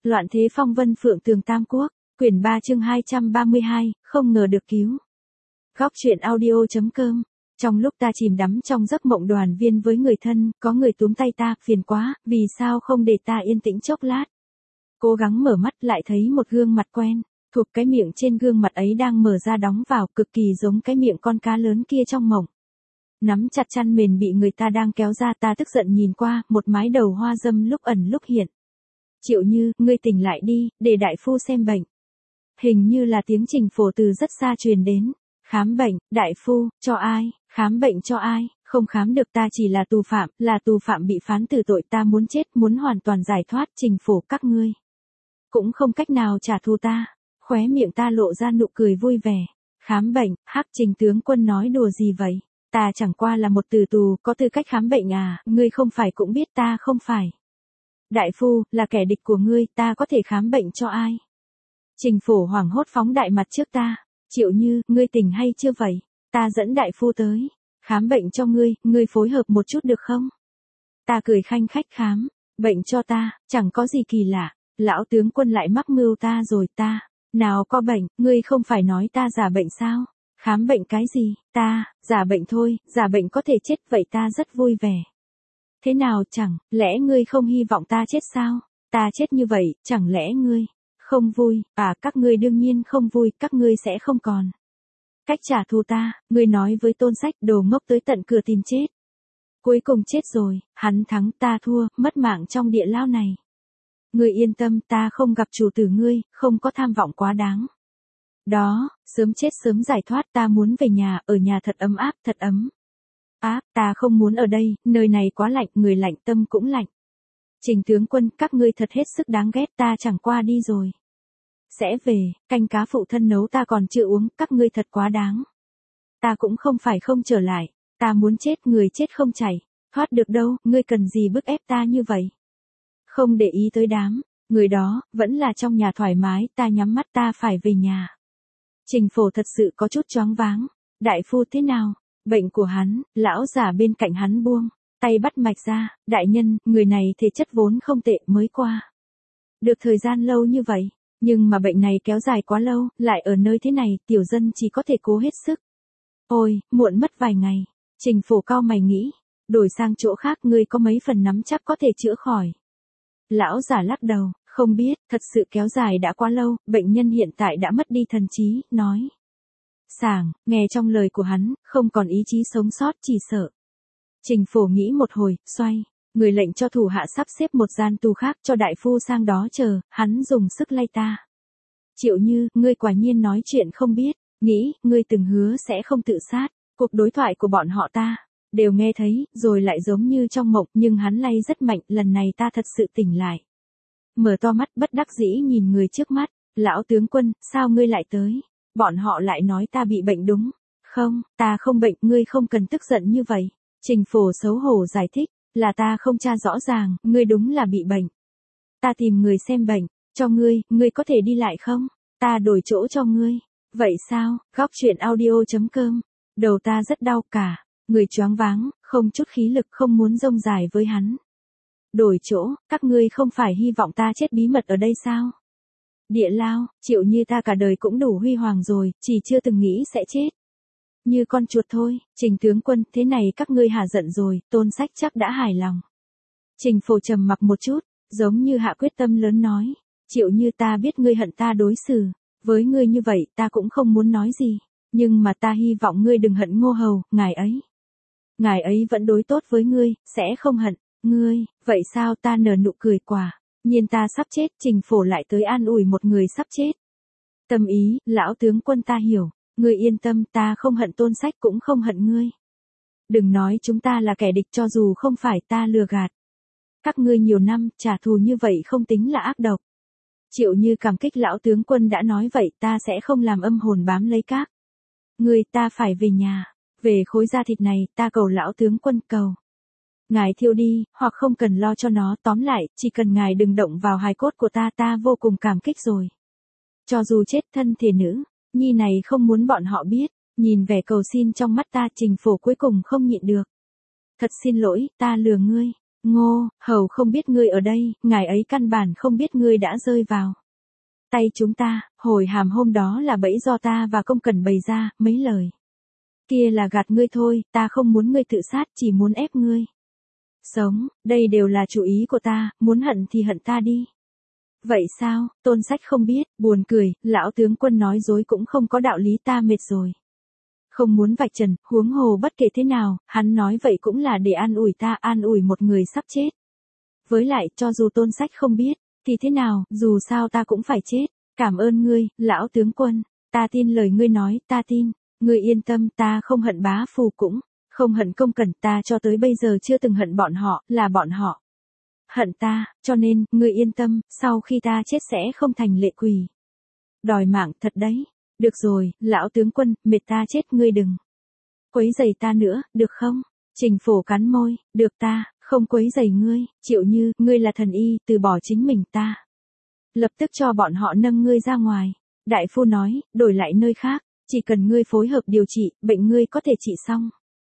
Loạn thế phong vân phượng tường Tam Quốc, quyển 3 chương 232, không ngờ được cứu. Góc truyện audio.com. Trong lúc ta chìm đắm trong giấc mộng đoàn viên với người thân, có người túm tay ta, phiền quá, vì sao không để ta yên tĩnh chốc lát. Cố gắng mở mắt lại thấy một gương mặt quen, thuộc cái miệng trên gương mặt ấy đang mở ra đóng vào, cực kỳ giống cái miệng con cá lớn kia trong mộng. Nắm chặt chăn mền bị người ta đang kéo ra, ta tức giận nhìn qua, một mái đầu hoa dâm lúc ẩn lúc hiện. Triệu Như, ngươi tỉnh lại đi, để đại phu xem bệnh. Hình như là tiếng Trình Phổ từ rất xa truyền đến. Khám bệnh, đại phu, cho ai, khám bệnh cho ai, không khám được, ta chỉ là tù phạm bị phán tử tội, ta muốn chết, muốn hoàn toàn giải thoát. Trình Phổ, các ngươi cũng không cách nào trả thù ta. Khóe miệng ta lộ ra nụ cười vui vẻ. Khám bệnh, hắc, Trình tướng quân nói đùa gì vậy? Ta chẳng qua là một tử tù, có tư cách khám bệnh à, ngươi không phải cũng biết ta không phải. Đại phu, là kẻ địch của ngươi, ta có thể khám bệnh cho ai? Trình Phổ hoảng hốt phóng đại mặt trước ta. Triệu Như, ngươi tỉnh hay chưa vậy? Ta dẫn đại phu tới. Khám bệnh cho ngươi phối hợp một chút được không? Ta cười khanh khách, khám bệnh cho ta, chẳng có gì kỳ lạ. Lão tướng quân lại mắc mưu ta rồi. Ta nào có bệnh, ngươi không phải nói ta giả bệnh sao? Khám bệnh cái gì? Ta giả bệnh thôi, giả bệnh có thể chết, vậy ta rất vui vẻ. Thế nào, chẳng lẽ ngươi không hy vọng ta chết sao? Ta chết như vậy, chẳng lẽ ngươi không vui? À, các ngươi đương nhiên không vui, các ngươi sẽ không còn cách trả thù ta. Ngươi nói với Tôn Sách, đồ ngốc, tới tận cửa tìm chết. Cuối cùng chết rồi, hắn thắng, ta thua, mất mạng trong địa lao này. Ngươi yên tâm, ta không gặp chủ tử ngươi, không có tham vọng quá đáng. Đó, sớm chết sớm giải thoát, ta muốn về nhà, ở nhà thật ấm áp, thật ấm áp, ta không muốn ở đây, nơi này quá lạnh, người lạnh tâm cũng lạnh. Trình tướng quân, các ngươi thật hết sức đáng ghét, ta chẳng qua đi rồi sẽ về, canh cá phụ thân nấu ta còn chưa uống, các ngươi thật quá đáng. Ta cũng không phải không trở lại, ta muốn chết, người chết không chảy thoát được đâu, ngươi cần gì bức ép ta như vậy? Không để ý tới đám người đó, vẫn là trong nhà thoải mái, ta nhắm mắt, ta phải về nhà. Trình Phổ thật sự có chút choáng váng. Đại phu thế nào? Bệnh của hắn, lão giả bên cạnh hắn buông tay bắt mạch ra. Đại nhân, người này thể chất vốn không tệ, mới qua được thời gian lâu như vậy. Nhưng mà bệnh này kéo dài quá lâu, lại ở nơi thế này, tiểu dân chỉ có thể cố hết sức. Ôi, muộn mất vài ngày. Trình Phổ cau mày nghĩ, đổi sang chỗ khác, ngươi có mấy phần nắm chắc có thể chữa khỏi? Lão giả lắc đầu, không biết, thật sự kéo dài đã quá lâu, bệnh nhân hiện tại đã mất đi thần trí, nói sảng, nghe trong lời của hắn, không còn ý chí sống sót, chỉ sợ. Trình Phổ nghĩ một hồi, xoay người lệnh cho thủ hạ sắp xếp một gian tù khác cho đại phu sang đó chờ. Hắn dùng sức lay ta. Triệu Như, ngươi quả nhiên nói chuyện không biết, nghĩ, ngươi từng hứa sẽ không tự sát. Cuộc đối thoại của bọn họ ta đều nghe thấy, rồi lại giống như trong mộng, nhưng hắn lay rất mạnh, lần này ta thật sự tỉnh lại. Mở to mắt bất đắc dĩ nhìn người trước mắt. Lão tướng quân, sao ngươi lại tới? Bọn họ lại nói ta bị bệnh đúng không? Ta không bệnh, ngươi không cần tức giận như vậy. Trình Phổ xấu hổ giải thích, là ta không tra rõ ràng, ngươi đúng là bị bệnh. Ta tìm người xem bệnh cho ngươi có thể đi lại không? Ta đổi chỗ cho ngươi. Vậy sao? Góc truyện audio.com. Đầu ta rất đau, cả người choáng váng, không chút khí lực, không muốn rông dài với hắn. Đổi chỗ, các ngươi không phải hy vọng ta chết bí mật ở đây sao? Địa lao, Triệu Như, ta cả đời cũng đủ huy hoàng rồi, chỉ chưa từng nghĩ sẽ chết như con chuột thôi. Trình tướng quân, thế này các ngươi hả giận rồi? Tôn Sách chắc đã hài lòng. Trình Phổ trầm mặc một chút, giống như hạ quyết tâm lớn nói, Triệu Như, ta biết ngươi hận ta đối xử với ngươi như vậy, ta cũng không muốn nói gì, nhưng mà ta hy vọng ngươi đừng hận Ngô Hầu, ngài ấy vẫn đối tốt với ngươi, sẽ không hận ngươi. Vậy sao? Ta nở nụ cười, quả nhiên ta sắp chết. Trình Phổ lại tới an ủi một người sắp chết. Tâm ý, lão tướng quân, ta hiểu, ngươi yên tâm, ta không hận Tôn Sách, cũng không hận ngươi. Đừng nói chúng ta là kẻ địch, cho dù không phải ta lừa gạt các ngươi nhiều năm, trả thù như vậy không tính là ác độc. Triệu Như cảm kích, lão tướng quân đã nói vậy, ta sẽ không làm âm hồn bám lấy các ngươi. Ta phải về nhà, về khối da thịt này, ta cầu lão tướng quân, cầu ngài thiêu đi, hoặc không cần lo cho nó, tóm lại, chỉ cần ngài đừng động vào hài cốt của ta, ta vô cùng cảm kích rồi. Cho dù chết, thân thể nữ nhi này không muốn bọn họ biết. Nhìn vẻ cầu xin trong mắt ta, Trình Phổ cuối cùng không nhịn được. Thật xin lỗi, ta lừa ngươi. Ngô, hầu không biết ngươi ở đây, ngài ấy căn bản không biết ngươi đã rơi vào tay chúng ta, hồi hàm hôm đó là bẫy do ta và công cần bày ra, mấy lời kia là gạt ngươi thôi, ta không muốn ngươi tự sát, chỉ muốn ép ngươi sống, đây đều là chủ ý của ta, muốn hận thì hận ta đi. Vậy sao, Tôn Sách không biết, buồn cười, lão tướng quân nói dối cũng không có đạo lý, ta mệt rồi. Không muốn vạch trần, huống hồ bất kể thế nào, hắn nói vậy cũng là để an ủi ta, an ủi một người sắp chết. Với lại, cho dù Tôn Sách không biết, thì thế nào, dù sao ta cũng phải chết. Cảm ơn ngươi, lão tướng quân, ta tin lời ngươi nói, ta tin. Ngươi yên tâm, ta không hận bá phù cũng không hận công cẩn, ta cho tới bây giờ chưa từng hận bọn họ, là bọn họ hận ta, cho nên, ngươi yên tâm, sau khi ta chết sẽ không thành lệ quỷ. Đòi mạng thật đấy. Được rồi, lão tướng quân, mệt ta chết, ngươi đừng quấy rầy ta nữa, được không? Trình Phổ cắn môi, được ta, không quấy rầy ngươi, Triệu Như, ngươi là thần y, từ bỏ chính mình ta. Lập tức cho bọn họ nâng ngươi ra ngoài. Đại phu nói, đổi lại nơi khác, chỉ cần ngươi phối hợp điều trị, bệnh ngươi có thể trị xong.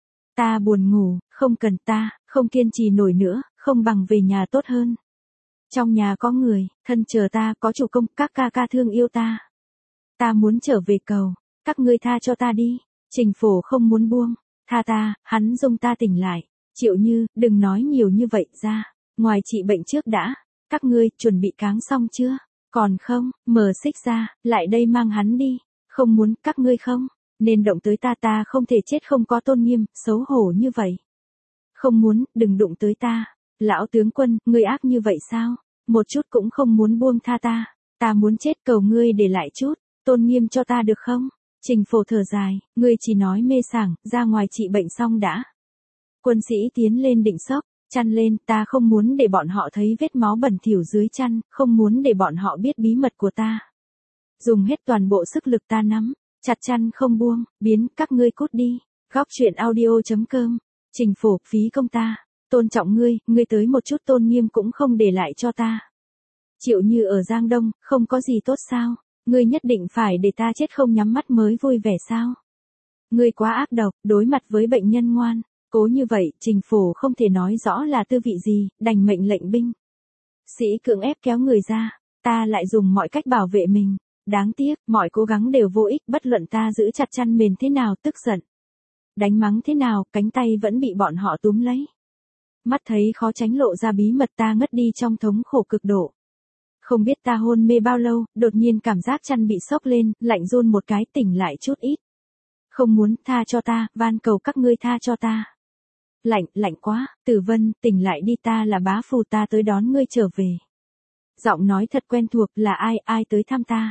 Ta buồn ngủ, không cần ta, không kiên trì nổi nữa, không bằng về nhà tốt hơn. Trong nhà có người, thân chờ ta, có chủ công, các ca ca thương yêu ta. Ta muốn trở về cầu, các ngươi tha cho ta đi. Trình Phổ không muốn buông, tha ta, hắn dung ta tỉnh lại. Triệu Như, đừng nói nhiều như vậy ra, ngoài trị bệnh trước đã. Các ngươi, chuẩn bị cáng xong chưa? Còn không, mở xích ra, lại đây mang hắn đi. Không muốn, các ngươi không, nên động tới ta, ta không thể chết không có tôn nghiêm, xấu hổ như vậy. Không muốn, đừng đụng tới ta. Lão tướng quân, ngươi ác như vậy sao? Một chút cũng không muốn buông tha ta. Ta muốn chết, cầu ngươi để lại chút tôn nghiêm cho ta được không? Trình Phổ thở dài, ngươi chỉ nói mê sảng, ra ngoài trị bệnh xong đã. Quân sĩ tiến lên định sốc, chăn lên, ta không muốn để bọn họ thấy vết máu bẩn thỉu dưới chăn, không muốn để bọn họ biết bí mật của ta. Dùng hết toàn bộ sức lực ta nắm, chặt chăn không buông, biến, các ngươi cút đi. Góc truyện audio.com, Trình Phổ, phí công ta, tôn trọng ngươi, ngươi tới một chút tôn nghiêm cũng không để lại cho ta. Triệu Như ở Giang Đông, không có gì tốt sao? Ngươi nhất định phải để ta chết không nhắm mắt mới vui vẻ sao? Ngươi quá ác độc, đối mặt với bệnh nhân ngoan, cố như vậy, Trình Phổ không thể nói rõ là tư vị gì, đành mệnh lệnh binh sĩ cưỡng ép kéo người ra, ta lại dùng mọi cách bảo vệ mình. Đáng tiếc, mọi cố gắng đều vô ích, bất luận ta giữ chặt chăn mền thế nào, tức giận đánh mắng thế nào, cánh tay vẫn bị bọn họ túm lấy. Mắt thấy khó tránh lộ ra bí mật, ta ngất đi trong thống khổ cực độ. Không biết ta hôn mê bao lâu, đột nhiên cảm giác chăn bị xốc lên, lạnh run một cái, tỉnh lại chút ít. Không muốn, tha cho ta, van cầu các ngươi tha cho ta. Lạnh quá, Tử Vân, tỉnh lại đi, ta là bá phù, ta tới đón ngươi trở về. Giọng nói thật quen thuộc, là ai tới thăm ta.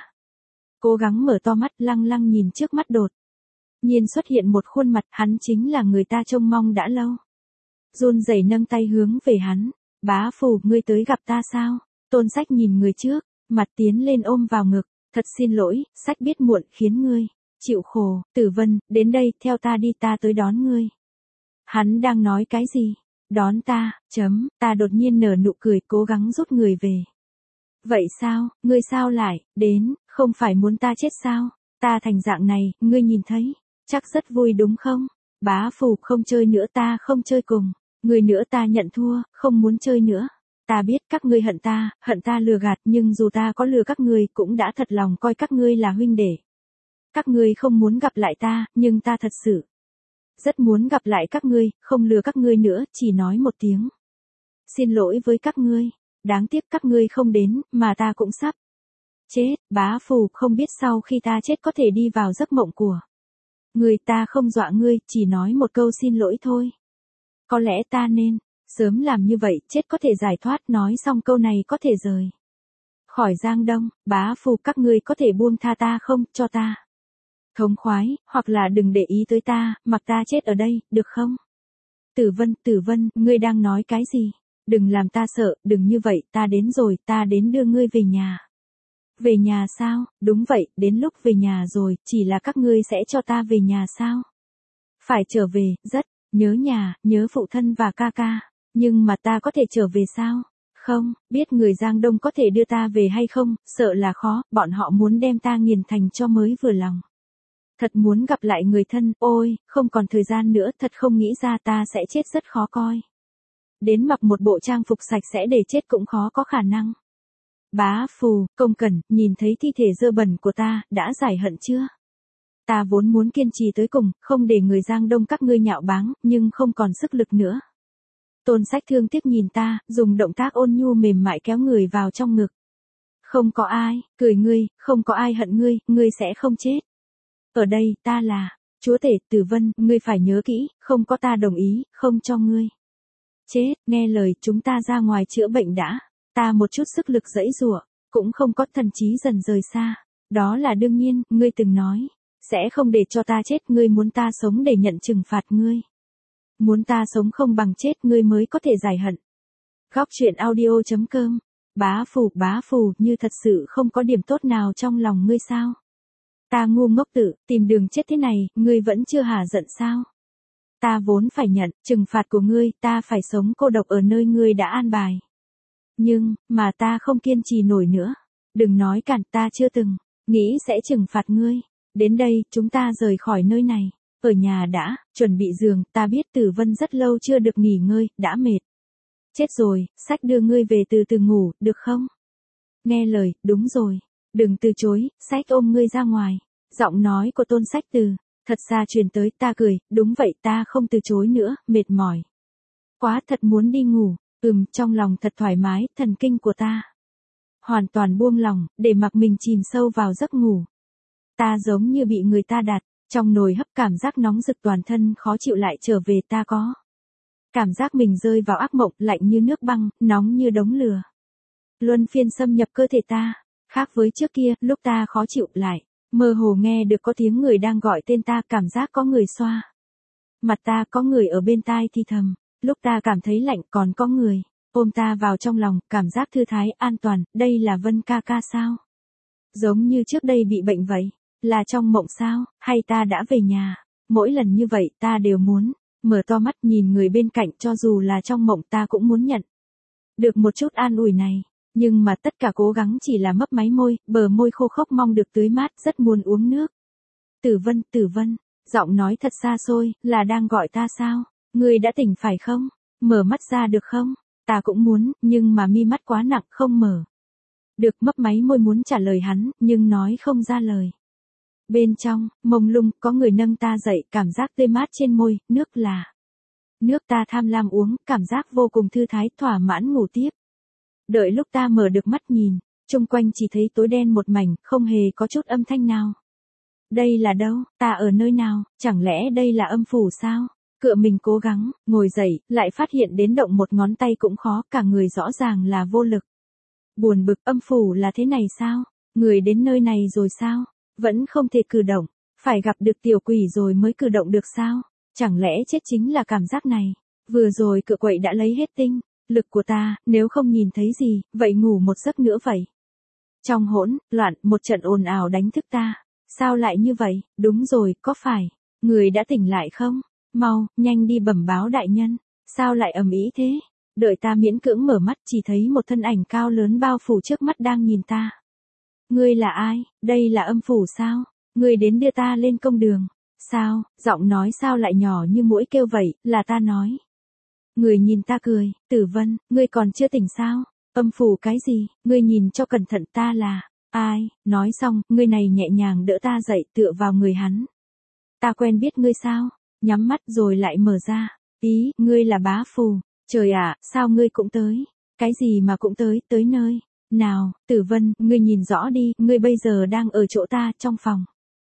Cố gắng mở to mắt, lăng lăng nhìn trước mắt đột nhiên xuất hiện một khuôn mặt, hắn chính là người ta trông mong đã lâu. Run rẩy nâng tay hướng về hắn, bá phù, ngươi tới gặp ta sao? Tôn Sách nhìn người trước, mặt tiến lên ôm vào ngực, thật xin lỗi, Sách biết muộn khiến ngươi chịu khổ, Tử Vân, đến đây, theo ta đi, ta tới đón ngươi. Hắn đang nói cái gì? Đón ta, ta đột nhiên nở nụ cười, cố gắng rút người về. Vậy sao, ngươi sao lại, đến, không phải muốn ta chết sao? Ta thành dạng này, ngươi nhìn thấy, chắc rất vui đúng không? Bá phù, không chơi nữa, ta không chơi cùng. Ngươi nữa, ta nhận thua, không muốn chơi nữa. Ta biết các ngươi hận ta lừa gạt, nhưng dù ta có lừa các ngươi cũng đã thật lòng coi các ngươi là huynh đệ. Các ngươi không muốn gặp lại ta, nhưng ta thật sự rất muốn gặp lại các ngươi, không lừa các ngươi nữa, chỉ nói một tiếng xin lỗi với các ngươi. Đáng tiếc các ngươi không đến, mà ta cũng sắp chết. Bá phù, không biết sau khi ta chết có thể đi vào giấc mộng của người, ta không dọa ngươi, chỉ nói một câu xin lỗi thôi. Có lẽ ta nên sớm làm như vậy, chết có thể giải thoát, nói xong câu này có thể rời khỏi Giang Đông. Bá phù, các ngươi có thể buông tha ta không, cho ta thống khoái, hoặc là đừng để ý tới ta, mặc ta chết ở đây, được không? Tử Vân, ngươi đang nói cái gì? Đừng làm ta sợ, đừng như vậy, ta đến rồi, ta đến đưa ngươi về nhà. Về nhà sao? Đúng vậy, đến lúc về nhà rồi, chỉ là các ngươi sẽ cho ta về nhà sao? Phải trở về, rất nhớ nhà, nhớ phụ thân và ca ca. Nhưng mà ta có thể trở về sao? Không, biết người Giang Đông có thể đưa ta về hay không, sợ là khó, bọn họ muốn đem ta nghiền thành cho mới vừa lòng. Thật muốn gặp lại người thân, ôi, không còn thời gian nữa, thật không nghĩ ra ta sẽ chết rất khó coi. đến mặc một bộ trang phục sạch sẽ để chết cũng khó có khả năng. Bá Phù, Công Cẩn, nhìn thấy thi thể dơ bẩn của ta, đã giải hận chưa? Ta vốn muốn kiên trì tới cùng, không để người Giang Đông các ngươi nhạo báng, nhưng không còn sức lực nữa. Tôn Sách thương tiếc nhìn ta, dùng động tác ôn nhu mềm mại kéo người vào trong ngực. Không có ai, cười ngươi, không có ai hận ngươi, ngươi sẽ không chết. Ở đây, ta là, chúa tể, Tử Vân, ngươi phải nhớ kỹ, không có ta đồng ý, không cho ngươi chết, nghe lời, chúng ta ra ngoài chữa bệnh đã. Ta một chút sức lực giãy giụa, cũng không có, thần trí dần rời xa. Đó là đương nhiên, ngươi từng nói, sẽ không để cho ta chết, ngươi muốn ta sống để nhận trừng phạt ngươi. Muốn ta sống không bằng chết, ngươi mới có thể giải hận. Góc truyện audio.com. Bá Phù, như thật sự không có điểm tốt nào trong lòng ngươi sao? Ta ngu ngốc tự, tìm đường chết thế này, ngươi vẫn chưa hả giận sao? Ta vốn phải nhận, trừng phạt của ngươi, ta phải sống cô độc ở nơi ngươi đã an bài. Nhưng, mà ta không kiên trì nổi nữa. Đừng nói cản, ta chưa từng nghĩ sẽ trừng phạt ngươi. Đến đây, chúng ta rời khỏi nơi này. Ở nhà đã, chuẩn bị giường, ta biết Tử Vân rất lâu chưa được nghỉ ngơi, đã mệt. Chết rồi, Sách đưa ngươi về từ từ ngủ, được không? Nghe lời, đúng rồi. Đừng từ chối, Sách ôm ngươi ra ngoài. Giọng nói của Tôn Sách từ thật xa truyền tới, ta cười, đúng vậy, ta không từ chối nữa, mệt mỏi quá, thật muốn đi ngủ. Trong lòng thật thoải mái, thần kinh của ta hoàn toàn buông lỏng, để mặc mình chìm sâu vào giấc ngủ. Ta giống như bị người ta đặt trong nồi hấp, cảm giác nóng rực toàn thân khó chịu lại trở về, ta có cảm giác mình rơi vào ác mộng, lạnh như nước băng, nóng như đống lửa. Luân phiên xâm nhập cơ thể ta, khác với trước kia, lúc ta khó chịu lại, mơ hồ nghe được có tiếng người đang gọi tên ta, cảm giác có người xoa mặt ta, có người ở bên tai thì thầm. Lúc ta cảm thấy lạnh còn có người ôm ta vào trong lòng, cảm giác thư thái, an toàn, đây là Vân ca ca sao? Giống như trước đây bị bệnh vậy, là trong mộng sao, hay ta đã về nhà? Mỗi lần như vậy ta đều muốn mở to mắt nhìn người bên cạnh, cho dù là trong mộng ta cũng muốn nhận được một chút an ủi này. Nhưng mà tất cả cố gắng chỉ là mấp máy môi, bờ môi khô khốc mong được tưới mát, rất muốn uống nước. Tử Vân, giọng nói thật xa xôi, là đang gọi ta sao? Ngươi đã tỉnh phải không? Mở mắt ra được không? Ta cũng muốn, nhưng mà mi mắt quá nặng, không mở được, mấp máy môi muốn trả lời hắn, nhưng nói không ra lời. Bên trong, mông lung, có người nâng ta dậy, cảm giác tươi mát trên môi, nước là nước ta tham lam uống, cảm giác vô cùng thư thái, thỏa mãn ngủ tiếp. Đợi lúc ta mở được mắt nhìn, chung quanh chỉ thấy tối đen một mảnh, không hề có chút âm thanh nào. Đây là đâu? Ta ở nơi nào? Chẳng lẽ đây là âm phủ sao? Cựa mình cố gắng, ngồi dậy, lại phát hiện đến động một ngón tay cũng khó, cả người rõ ràng là vô lực. Buồn bực, âm phủ là thế này sao? Người đến nơi này rồi sao? Vẫn không thể cử động, phải gặp được tiểu quỷ rồi mới cử động được sao? Chẳng lẽ chết chính là cảm giác này? Vừa rồi cựa quậy đã lấy hết tinh lực của ta, nếu không nhìn thấy gì, vậy ngủ một giấc nữa vậy. Trong hỗn loạn, một trận ồn ào đánh thức ta. Sao lại như vậy? Đúng rồi, có phải người đã tỉnh lại không? Mau, nhanh đi bẩm báo đại nhân. Sao lại ầm ĩ thế? Đợi ta miễn cưỡng mở mắt, chỉ thấy một thân ảnh cao lớn bao phủ trước mắt đang nhìn ta. Ngươi là ai? Đây là âm phủ sao? Ngươi đến đưa ta lên công đường. Sao? Giọng nói sao lại nhỏ như muỗi kêu vậy, là ta nói. Người nhìn ta cười, Tử Vân, ngươi còn chưa tỉnh sao? Âm phủ cái gì? Ngươi nhìn cho cẩn thận, ta là ai? Nói xong, người này nhẹ nhàng đỡ ta dậy, tựa vào người hắn. Ta quen biết ngươi sao? Nhắm mắt rồi lại mở ra. Ý, ngươi là Bá Phù. Trời ạ, sao ngươi cũng tới? Cái gì mà cũng tới nơi? Nào, Tử Vân, ngươi nhìn rõ đi, ngươi bây giờ đang ở chỗ ta, trong phòng.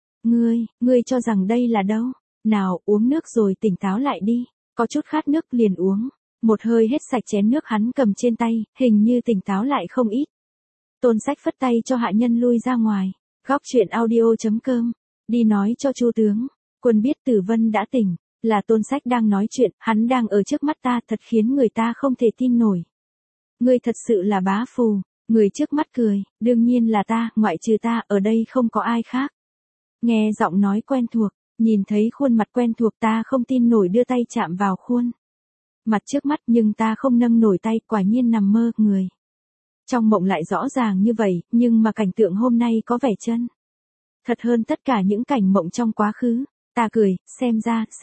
Ngươi cho rằng đây là đâu? Nào, uống nước rồi tỉnh táo lại đi. Có chút khát nước liền uống. Một hơi hết sạch chén nước hắn cầm trên tay, hình như tỉnh táo lại không ít. Tôn Sách phất tay cho hạ nhân lui ra ngoài. Góc truyện audio.com. Đi nói cho Chu tướng quân biết Tử Vân đã tỉnh. Là Tôn Sách đang nói chuyện, hắn đang ở trước mắt ta, thật khiến người ta không thể tin nổi. Ngươi thật sự là Bá Phù. Người trước mắt cười, đương nhiên là ta, ngoại trừ ta, ở đây không có ai khác. Nghe giọng nói quen thuộc, nhìn thấy khuôn mặt quen thuộc, ta không tin nổi đưa tay chạm vào khuôn mặt trước mắt, nhưng ta không nâng nổi tay, quả nhiên nằm mơ, người trong mộng lại rõ ràng như vậy, nhưng mà cảnh tượng hôm nay có vẻ chân thật hơn tất cả những cảnh mộng trong quá khứ. Ta cười, xem ra,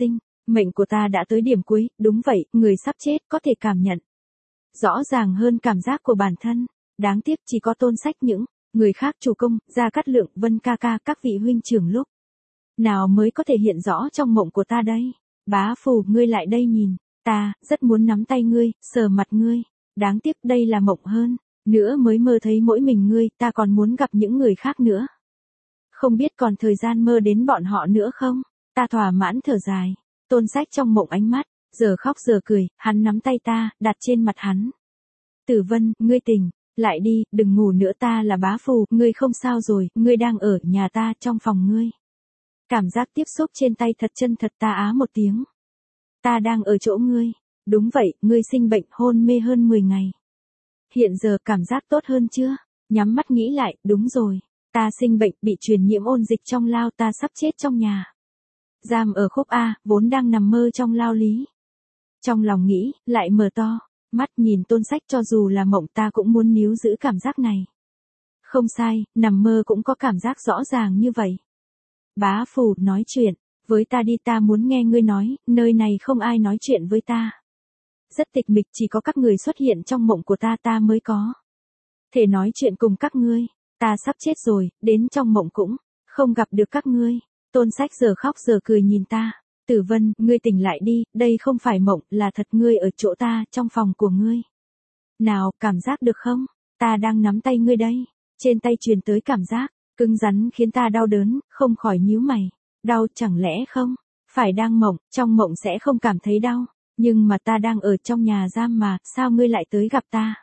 Mệnh của ta đã tới điểm cuối, đúng vậy, người sắp chết có thể cảm nhận. Rõ ràng hơn cảm giác của bản thân. Đáng tiếc chỉ có Tôn Sách những người khác chủ công, Gia Cát Lượng, Vân ca ca, các vị huynh trưởng lúc nào mới có thể hiện rõ trong mộng của ta đây. Bá Phù, ngươi lại đây nhìn, ta rất muốn nắm tay ngươi, sờ mặt ngươi. Đáng tiếc đây là mộng hơn, nữa mới mơ thấy mỗi mình ngươi, ta còn muốn gặp những người khác nữa. Không biết còn thời gian mơ đến bọn họ nữa không? Ta thỏa mãn thở dài. Tôn Sách trong mộng ánh mắt, giờ khóc giờ cười, hắn nắm tay ta, đặt trên mặt hắn. Tử Vân, ngươi tỉnh, lại đi, đừng ngủ nữa, ta là Bá Phù, ngươi không sao rồi, ngươi đang ở nhà ta, trong phòng ngươi. Cảm giác tiếp xúc trên tay thật chân thật, ta á một tiếng. Ta đang ở chỗ ngươi. Đúng vậy, ngươi sinh bệnh hôn mê hơn 10 ngày. Hiện giờ cảm giác tốt hơn chưa? Nhắm mắt nghĩ lại, đúng rồi. Ta sinh bệnh bị truyền nhiễm ôn dịch trong lao, ta sắp chết trong nhà giam ở khúc A, vốn đang nằm mơ trong lao lý. Trong lòng nghĩ, lại mở to, mắt nhìn Tôn Sách, cho dù là mộng ta cũng muốn níu giữ cảm giác này. Không sai, nằm mơ cũng có cảm giác rõ ràng như vậy. Bá Phù, nói chuyện với ta đi, ta muốn nghe ngươi nói, nơi này không ai nói chuyện với ta. Rất tịch mịch, chỉ có các người xuất hiện trong mộng của ta, ta mới có thể nói chuyện cùng các ngươi. Ta sắp chết rồi, đến trong mộng cũng không gặp được các ngươi. Tôn Sách giờ khóc giờ cười nhìn ta. Tử Vân, ngươi tỉnh lại đi, đây không phải mộng, là thật, ngươi ở chỗ ta, trong phòng của ngươi. Nào, cảm giác được không? Ta đang nắm tay ngươi đây. Trên tay truyền tới cảm giác cứng rắn khiến ta đau đớn, không khỏi nhíu mày. Đau, chẳng lẽ không phải đang mộng, trong mộng sẽ không cảm thấy đau, nhưng mà ta đang ở trong nhà giam mà, sao ngươi lại tới gặp ta?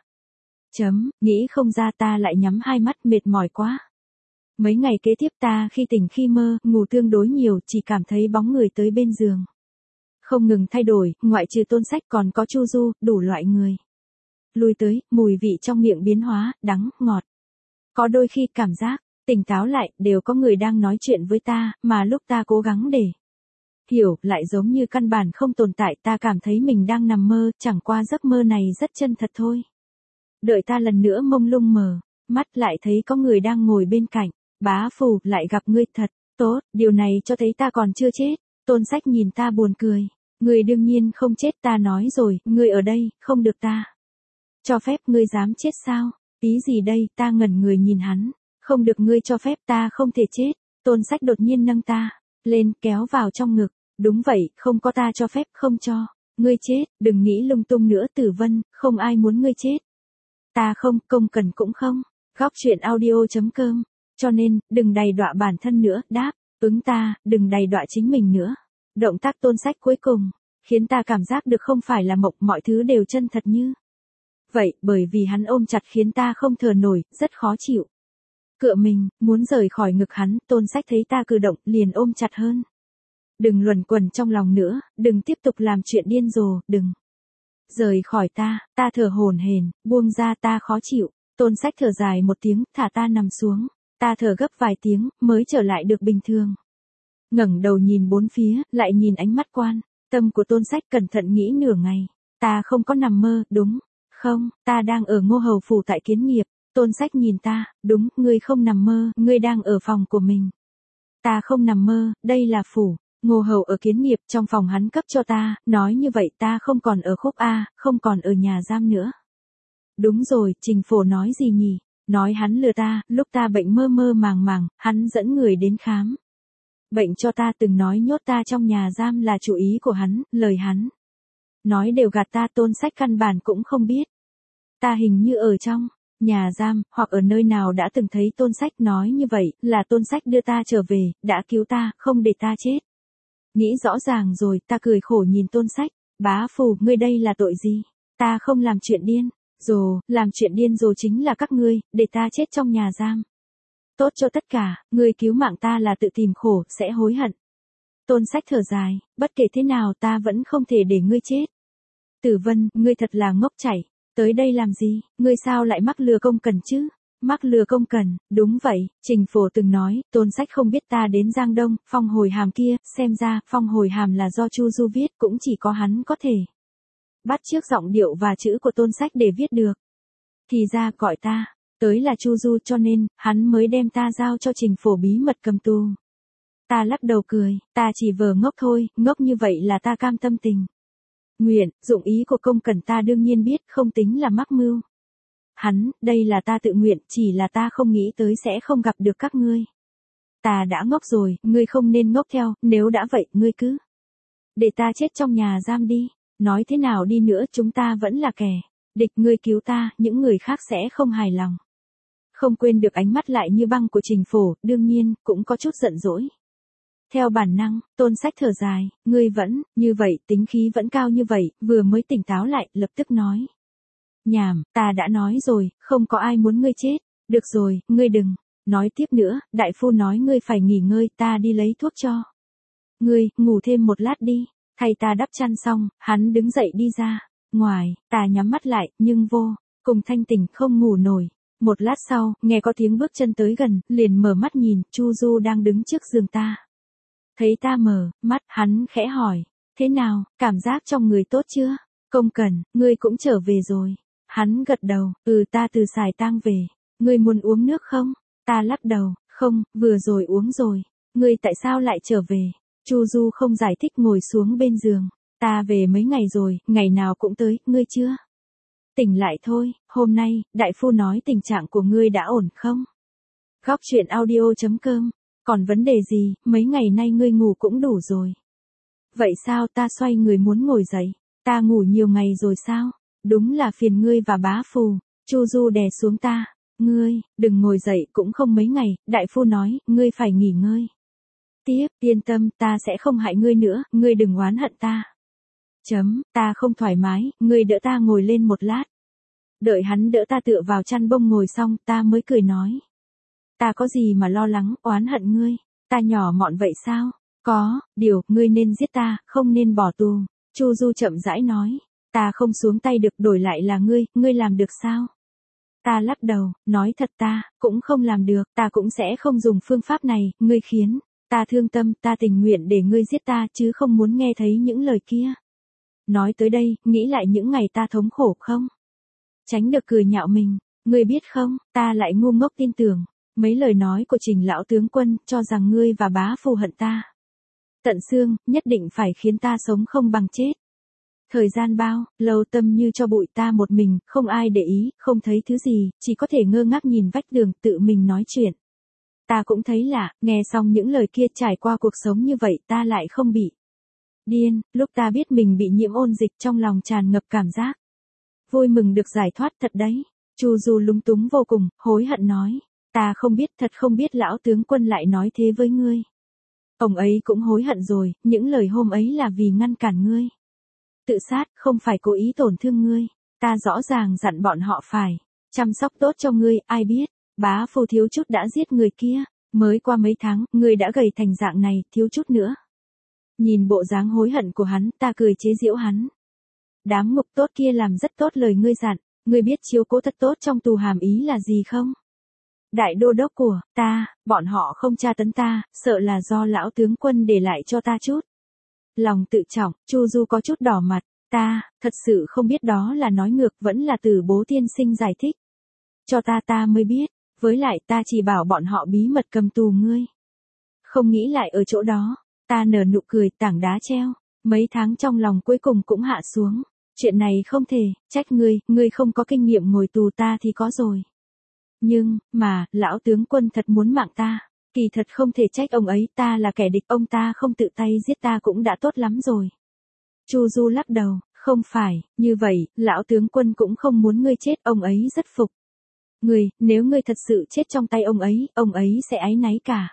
Nghĩ không ra, ta lại nhắm hai mắt, mệt mỏi quá. Mấy ngày kế tiếp ta khi tỉnh khi mơ, ngủ tương đối nhiều, chỉ cảm thấy bóng người tới bên giường. Không ngừng thay đổi, ngoại trừ Tôn Sách còn có Chu Du, đủ loại người. Lui tới, mùi vị trong miệng biến hóa, đắng, ngọt. Có đôi khi cảm giác tỉnh táo lại, đều có người đang nói chuyện với ta, mà lúc ta cố gắng để hiểu, lại giống như căn bản không tồn tại, ta cảm thấy mình đang nằm mơ, chẳng qua giấc mơ này rất chân thật thôi. Đợi ta lần nữa mông lung mở mắt lại thấy có người đang ngồi bên cạnh. Bá Phù, lại gặp ngươi, thật tốt, điều này cho thấy ta còn chưa chết. Tôn Sách nhìn ta buồn cười. Ngươi đương nhiên không chết, ta nói rồi, ngươi ở đây, không được ta cho phép, ngươi dám chết sao? Ý gì đây? Ta ngẩn người nhìn hắn. Không được, ngươi cho phép, ta không thể chết. Tôn Sách đột nhiên nâng ta lên, kéo vào trong ngực. Đúng vậy, không có ta cho phép, không cho ngươi chết, đừng nghĩ lung tung nữa Tử Vân, không ai muốn ngươi chết. Ta không, Công Cần cũng không. Góc truyện audio.com. Cho nên, đừng đày đọa bản thân nữa, đáp ứng ta, đừng đày đọa chính mình nữa. Động tác Tôn Sách cuối cùng khiến ta cảm giác được không phải là mộng, mọi thứ đều chân thật như vậy, bởi vì hắn ôm chặt khiến ta không thở nổi, rất khó chịu. Cựa mình, muốn rời khỏi ngực hắn, Tôn Sách thấy ta cử động, liền ôm chặt hơn. Đừng luẩn quẩn trong lòng nữa, đừng tiếp tục làm chuyện điên rồ, đừng rời khỏi ta thở hổn hển, buông ra, ta khó chịu. Tôn Sách thở dài một tiếng, thả ta nằm xuống. Ta thở gấp vài tiếng, mới trở lại được bình thường. Ngẩng đầu nhìn bốn phía, lại nhìn ánh mắt quan tâm của Tôn Sách, cẩn thận nghĩ nửa ngày. Ta không có nằm mơ, đúng không? Ta đang ở Ngô Hầu phủ tại Kiến Nghiệp. Tôn Sách nhìn ta, đúng, ngươi không nằm mơ, ngươi đang ở phòng của mình. Ta không nằm mơ, đây là phủ Ngô Hầu ở Kiến Nghiệp, trong phòng hắn cấp cho ta, nói như vậy ta không còn ở khúc A, không còn ở nhà giam nữa. Đúng rồi, Trình Phổ nói gì nhỉ? Nói hắn lừa ta, lúc ta bệnh mơ mơ màng màng, hắn dẫn người đến khám bệnh cho ta, từng nói nhốt ta trong nhà giam là chủ ý của hắn, lời hắn nói đều gạt ta. Tôn Sách căn bản cũng không biết ta hình như ở trong nhà giam, hoặc ở nơi nào đã từng thấy Tôn Sách. Nói như vậy, là Tôn Sách đưa ta trở về, đã cứu ta, không để ta chết. Nghĩ rõ ràng rồi, ta cười khổ nhìn Tôn Sách. Bá Phù, ngươi đây là tội gì? Ta không làm chuyện điên rồ, làm chuyện điên rồ chính là các ngươi, để ta chết trong nhà giam. Tốt cho tất cả, ngươi cứu mạng ta là tự tìm khổ, sẽ hối hận. Tôn Sách thở dài, bất kể thế nào ta vẫn không thể để ngươi chết. Tử Vân, ngươi thật là ngốc chảy, tới đây làm gì, ngươi sao lại mắc lừa Công Cần chứ? Mắc lừa Công Cần, đúng vậy, Trình Phổ từng nói. Tôn Sách không biết ta đến Giang Đông, phong hồi hàm kia, xem ra, phong hồi hàm là do Chu Du viết, cũng chỉ có hắn có thể bắt chước giọng điệu và chữ của Tôn Sách để viết được. Thì ra gọi ta tới là Chu Du, cho nên hắn mới đem ta giao cho Trình Phổ bí mật cầm tù. Ta lắc đầu cười, ta chỉ vờ ngốc thôi, ngốc như vậy là ta cam tâm tình nguyện, dụng ý của công cần ta đương nhiên biết, không tính là mắc mưu. Hắn, đây là ta tự nguyện, chỉ là ta không nghĩ tới sẽ không gặp được các ngươi. Ta đã ngốc rồi, ngươi không nên ngốc theo, nếu đã vậy, ngươi cứ để ta chết trong nhà giam đi. Nói thế nào đi nữa chúng ta vẫn là kẻ địch, ngươi cứu ta, những người khác sẽ không hài lòng. Không quên được ánh mắt lại như băng của Trình Phổ, đương nhiên, cũng có chút giận dỗi. Theo bản năng, Tôn Sách thở dài, ngươi vẫn, như vậy, tính khí vẫn cao như vậy, vừa mới tỉnh táo lại, lập tức nói. Nhảm, ta đã nói rồi, không có ai muốn ngươi chết. Được rồi, ngươi đừng nói tiếp nữa, đại phu nói ngươi phải nghỉ ngơi, ta đi lấy thuốc cho ngươi, ngủ thêm một lát đi. Thay ta đắp chăn xong, hắn đứng dậy đi ra ngoài, ta nhắm mắt lại, nhưng vô cùng thanh tỉnh, không ngủ nổi. Một lát sau, nghe có tiếng bước chân tới gần, liền mở mắt nhìn, Chu Du đang đứng trước giường ta. Thấy ta mở mắt, hắn khẽ hỏi, thế nào, cảm giác trong người tốt chưa? Công Cần, ngươi cũng trở về rồi. Hắn gật đầu, ta từ Sài Tang về. Ngươi muốn uống nước không? Ta lắc đầu, không, vừa rồi uống rồi. Ngươi tại sao lại trở về? Chu Du không giải thích, ngồi xuống bên giường. Ta về mấy ngày rồi, ngày nào cũng tới, ngươi chưa tỉnh lại thôi. Hôm nay, đại phu nói tình trạng của ngươi đã ổn không? Góc truyện audio.com. Còn vấn đề gì, mấy ngày nay ngươi ngủ cũng đủ rồi. Vậy sao? Ta xoay người muốn ngồi dậy. Ta ngủ nhiều ngày rồi sao? Đúng là phiền ngươi và bá phù. Chu Du đè xuống ta. Ngươi, đừng ngồi dậy, cũng không mấy ngày, đại phu nói, ngươi phải nghỉ ngơi. Tiếp, yên tâm, ta sẽ không hại ngươi nữa, ngươi đừng oán hận ta. Ta không thoải mái, ngươi đỡ ta ngồi lên một lát. Đợi hắn đỡ ta tựa vào chăn bông ngồi xong, ta mới cười nói. Ta có gì mà lo lắng, oán hận ngươi, ta nhỏ mọn vậy sao? Có, điều, ngươi nên giết ta, không nên bỏ tù. Chu Du chậm rãi nói, ta không xuống tay được, đổi lại là ngươi làm được sao? Ta lắc đầu, nói thật ta cũng không làm được, ta cũng sẽ không dùng phương pháp này, ngươi khiến ta thương tâm, ta tình nguyện để ngươi giết ta, chứ không muốn nghe thấy những lời kia. Nói tới đây, nghĩ lại những ngày ta thống khổ không? Tránh được cười nhạo mình, ngươi biết không, ta lại ngu ngốc tin tưởng mấy lời nói của Trình lão tướng quân, cho rằng ngươi và bá phù hận ta tận xương, nhất định phải khiến ta sống không bằng chết. Thời gian bao lâu tâm như cho bụi, ta một mình, không ai để ý, không thấy thứ gì, chỉ có thể ngơ ngác nhìn vách tường, tự mình nói chuyện. Ta cũng thấy lạ, nghe xong những lời kia, trải qua cuộc sống như vậy, ta lại không bị điên. Lúc ta biết mình bị nhiễm ôn dịch, trong lòng tràn ngập cảm giác vui mừng được giải thoát thật đấy. Chu Du lúng túng vô cùng, hối hận nói, ta không biết, thật không biết lão tướng quân lại nói thế với ngươi. Ông ấy cũng hối hận rồi, những lời hôm ấy là vì ngăn cản ngươi tự sát, không phải cố ý tổn thương ngươi. Ta rõ ràng dặn bọn họ phải chăm sóc tốt cho ngươi, ai biết, bá phù thiếu chút đã giết người kia. Mới qua mấy tháng, ngươi đã gầy thành dạng này, thiếu chút nữa. Nhìn bộ dáng hối hận của hắn, ta cười chế giễu hắn. Đám ngục tốt kia làm rất tốt lời ngươi dặn, ngươi biết chiếu cố thật tốt trong tù hàm ý là gì không? Đại đô đốc của ta, bọn họ không tra tấn ta, sợ là do lão tướng quân để lại cho ta chút lòng tự trọng. Chu Du có chút đỏ mặt, ta thật sự không biết đó là nói ngược vẫn là từ bố tiên sinh giải thích cho ta mới biết, với lại ta chỉ bảo bọn họ bí mật cầm tù ngươi. Không nghĩ lại ở chỗ đó, ta nở nụ cười, tảng đá treo mấy tháng trong lòng cuối cùng cũng hạ xuống. Chuyện này không thể trách ngươi không có kinh nghiệm ngồi tù, ta thì có rồi. Nhưng mà lão tướng quân thật muốn mạng ta, kỳ thật không thể trách ông ấy, ta là kẻ địch, ông ta không tự tay giết ta cũng đã tốt lắm rồi. Chu Du lắc đầu, không phải như vậy, lão tướng quân cũng không muốn ngươi chết, ông ấy rất phục ngươi, nếu ngươi thật sự chết trong tay ông ấy sẽ áy náy cả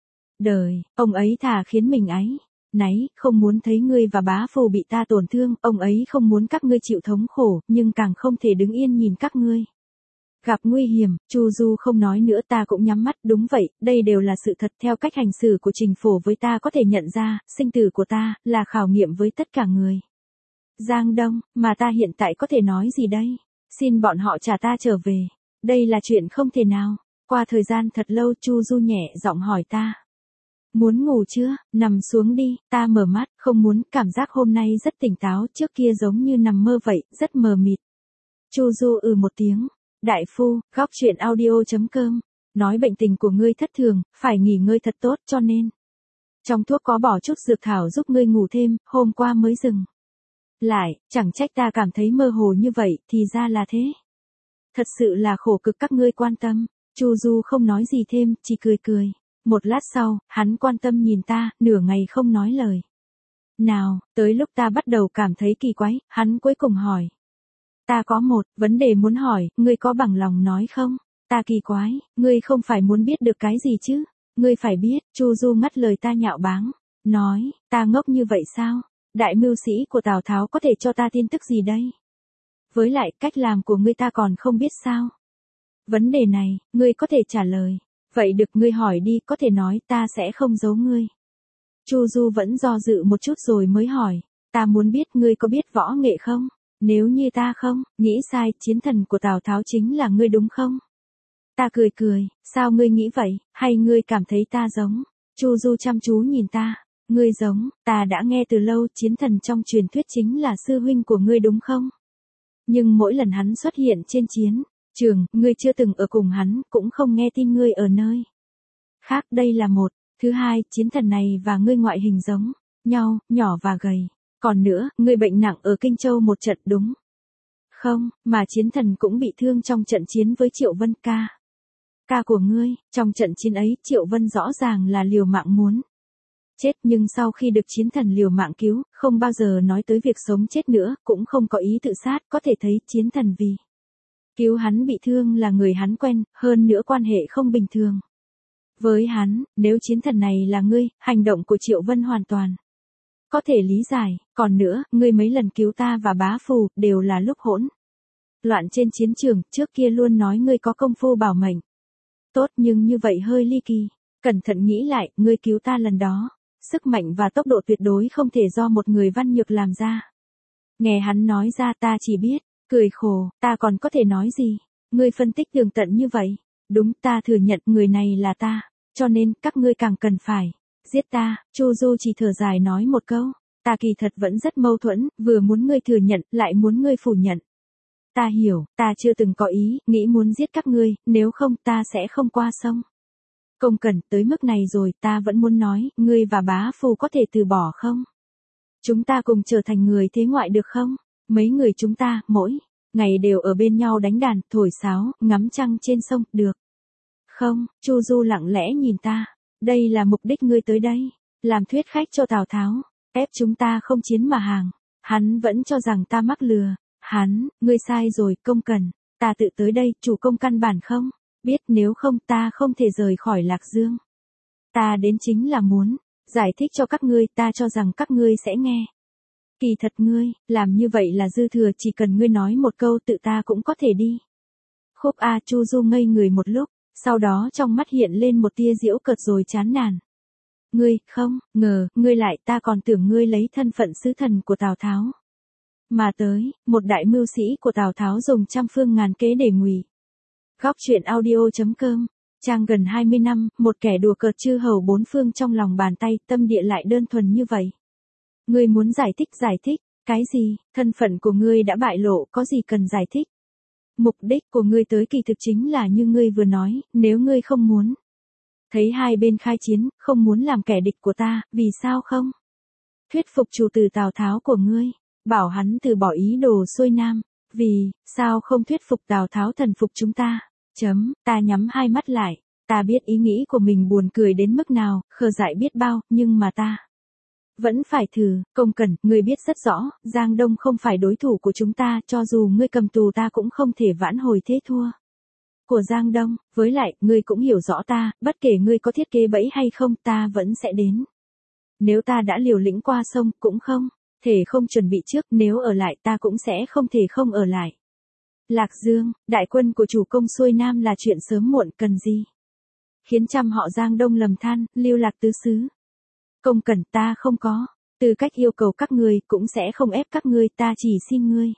đời, ông ấy thà khiến mình áy náy, không muốn thấy ngươi và bá phù bị ta tổn thương, ông ấy không muốn các ngươi chịu thống khổ, nhưng càng không thể đứng yên nhìn các ngươi gặp nguy hiểm. Chu Du không nói nữa, ta cũng nhắm mắt, đúng vậy, đây đều là sự thật, theo cách hành xử của Trình Phổ với ta có thể nhận ra, sinh tử của ta là khảo nghiệm với tất cả người Giang Đông, mà ta hiện tại có thể nói gì đây? Xin bọn họ trả ta trở về. Đây là chuyện không thể nào. Qua thời gian thật lâu, Chu Du nhẹ giọng hỏi ta. Muốn ngủ chưa? Nằm xuống đi. Ta mở mắt, không muốn, cảm giác hôm nay rất tỉnh táo, trước kia giống như nằm mơ vậy, rất mờ mịt. Chu Du một tiếng. Đại phu, góc truyện audio.com, nói bệnh tình của ngươi thất thường, phải nghỉ ngơi thật tốt, cho nên Trong thuốc có bỏ chút dược thảo giúp ngươi ngủ thêm, hôm qua mới dừng. Lại, chẳng trách ta cảm thấy mơ hồ như vậy, thì ra là thế. Thật sự là khổ cực các ngươi quan tâm. Chu Du không nói gì thêm, chỉ cười cười. Một lát sau, hắn quan tâm nhìn ta, nửa ngày không nói lời. Nào, tới lúc ta bắt đầu cảm thấy kỳ quái, hắn cuối cùng hỏi. Ta có một vấn đề muốn hỏi, ngươi có bằng lòng nói không? Ta kỳ quái, ngươi không phải muốn biết được cái gì chứ? Ngươi phải biết, Chu Du ngắt lời ta nhạo báng. Nói, ta ngốc như vậy sao? Đại mưu sĩ của Tào Tháo có thể cho ta tin tức gì đây? Với lại, cách làm của ngươi ta còn không biết sao? Vấn đề này, ngươi có thể trả lời. Vậy được ngươi hỏi đi, có thể nói ta sẽ không giấu ngươi. Chu Du vẫn do dự một chút rồi mới hỏi. Ta muốn biết ngươi có biết võ nghệ không? Nếu như ta không, nghĩ sai, chiến thần của Tào Tháo chính là ngươi đúng không? Ta cười cười, sao ngươi nghĩ vậy, hay ngươi cảm thấy ta giống? Chu Du chăm chú nhìn ta, ngươi giống, ta đã nghe từ lâu chiến thần trong truyền thuyết chính là sư huynh của ngươi đúng không? Nhưng mỗi lần hắn xuất hiện trên chiến trường, ngươi chưa từng ở cùng hắn, cũng không nghe tin ngươi ở nơi khác, đây là một. Thứ hai, chiến thần này và ngươi ngoại hình giống nhau, nhỏ và gầy. Còn nữa, ngươi bệnh nặng ở Kinh Châu một trận đúng không, mà chiến thần cũng bị thương trong trận chiến với Triệu Vân ca. Ca của ngươi, trong trận chiến ấy Triệu Vân rõ ràng là liều mạng muốn chết, nhưng sau khi được chiến thần liều mạng cứu, không bao giờ nói tới việc sống chết nữa, cũng không có ý tự sát, có thể thấy chiến thần vì cứu hắn bị thương là người hắn quen, hơn nữa quan hệ không bình thường. Với hắn, nếu chiến thần này là ngươi, hành động của Triệu Vân hoàn toàn có thể lý giải, còn nữa, ngươi mấy lần cứu ta và bá phù, đều là lúc hỗn loạn trên chiến trường, trước kia luôn nói ngươi có công phu bảo mệnh. Tốt nhưng như vậy hơi ly kỳ. Cẩn thận nghĩ lại, ngươi cứu ta lần đó. Sức mạnh và tốc độ tuyệt đối không thể do một người văn nhược làm ra. Nghe hắn nói ra ta chỉ biết, cười khổ, ta còn có thể nói gì? Ngươi phân tích tường tận như vậy. Đúng, ta thừa nhận người này là ta. Cho nên, các ngươi càng cần phải giết ta. Chu Du chỉ thở dài nói một câu. Ta kỳ thật vẫn rất mâu thuẫn, vừa muốn ngươi thừa nhận, lại muốn ngươi phủ nhận. Ta hiểu, ta chưa từng có ý, nghĩ muốn giết các ngươi, nếu không ta sẽ không qua sông. Công Cẩn, tới mức này rồi, ta vẫn muốn nói, ngươi và bá phù có thể từ bỏ không? Chúng ta cùng trở thành người thế ngoại được không? Mấy người chúng ta, mỗi ngày đều ở bên nhau đánh đàn, thổi sáo, ngắm trăng trên sông, được không? Chu Du lặng lẽ nhìn ta. Đây là mục đích ngươi tới đây. Làm thuyết khách cho Tào Tháo. Ép chúng ta không chiến mà hàng. Hắn vẫn cho rằng ta mắc lừa. Hắn, ngươi sai rồi, Công Cẩn. Ta tự tới đây, chủ công căn bản không biết, nếu không ta không thể rời khỏi Lạc Dương. Ta đến chính là muốn giải thích cho các ngươi, ta cho rằng các ngươi sẽ nghe. Kỳ thật ngươi, làm như vậy là dư thừa, chỉ cần ngươi nói một câu tự ta cũng có thể đi. Khúc A. Chu Du ngây người một lúc, sau đó trong mắt hiện lên một tia giễu cợt rồi chán nản. Ngươi, không, ngờ, ngươi lại, ta còn tưởng ngươi lấy thân phận sứ thần của Tào Tháo. Mà tới, một đại mưu sĩ của Tào Tháo dùng trăm phương ngàn kế để ngụy. Góc truyện audio.com, trang gần 20 năm, một kẻ đùa cợt chư hầu bốn phương trong lòng bàn tay, tâm địa lại đơn thuần như vậy. Ngươi muốn giải thích, cái gì, thân phận của ngươi đã bại lộ, có gì cần giải thích. Mục đích của ngươi tới kỳ thực chính là như ngươi vừa nói, nếu ngươi không muốn thấy hai bên khai chiến, không muốn làm kẻ địch của ta, vì sao không? Thuyết phục chủ tử Tào Tháo của ngươi, bảo hắn từ bỏ ý đồ xuôi nam, vì sao không thuyết phục Tào Tháo thần phục chúng ta? Ta nhắm hai mắt lại, ta biết ý nghĩ của mình buồn cười đến mức nào, khờ dại biết bao, nhưng mà ta vẫn phải thử. Công Cẩn, ngươi biết rất rõ, Giang Đông không phải đối thủ của chúng ta, cho dù ngươi cầm tù ta cũng không thể vãn hồi thế thua của Giang Đông, với lại, ngươi cũng hiểu rõ ta, bất kể ngươi có thiết kế bẫy hay không, ta vẫn sẽ đến. Nếu ta đã liều lĩnh qua sông, cũng không thể không chuẩn bị trước, nếu ở lại ta cũng sẽ không thể không ở lại. Lạc Dương, đại quân của chủ công xuôi nam là chuyện sớm muộn, cần gì khiến trăm họ Giang Đông lầm than, lưu lạc tứ xứ. Công Cẩn, ta không có tư cách yêu cầu các ngươi, cũng sẽ không ép các ngươi, ta chỉ xin ngươi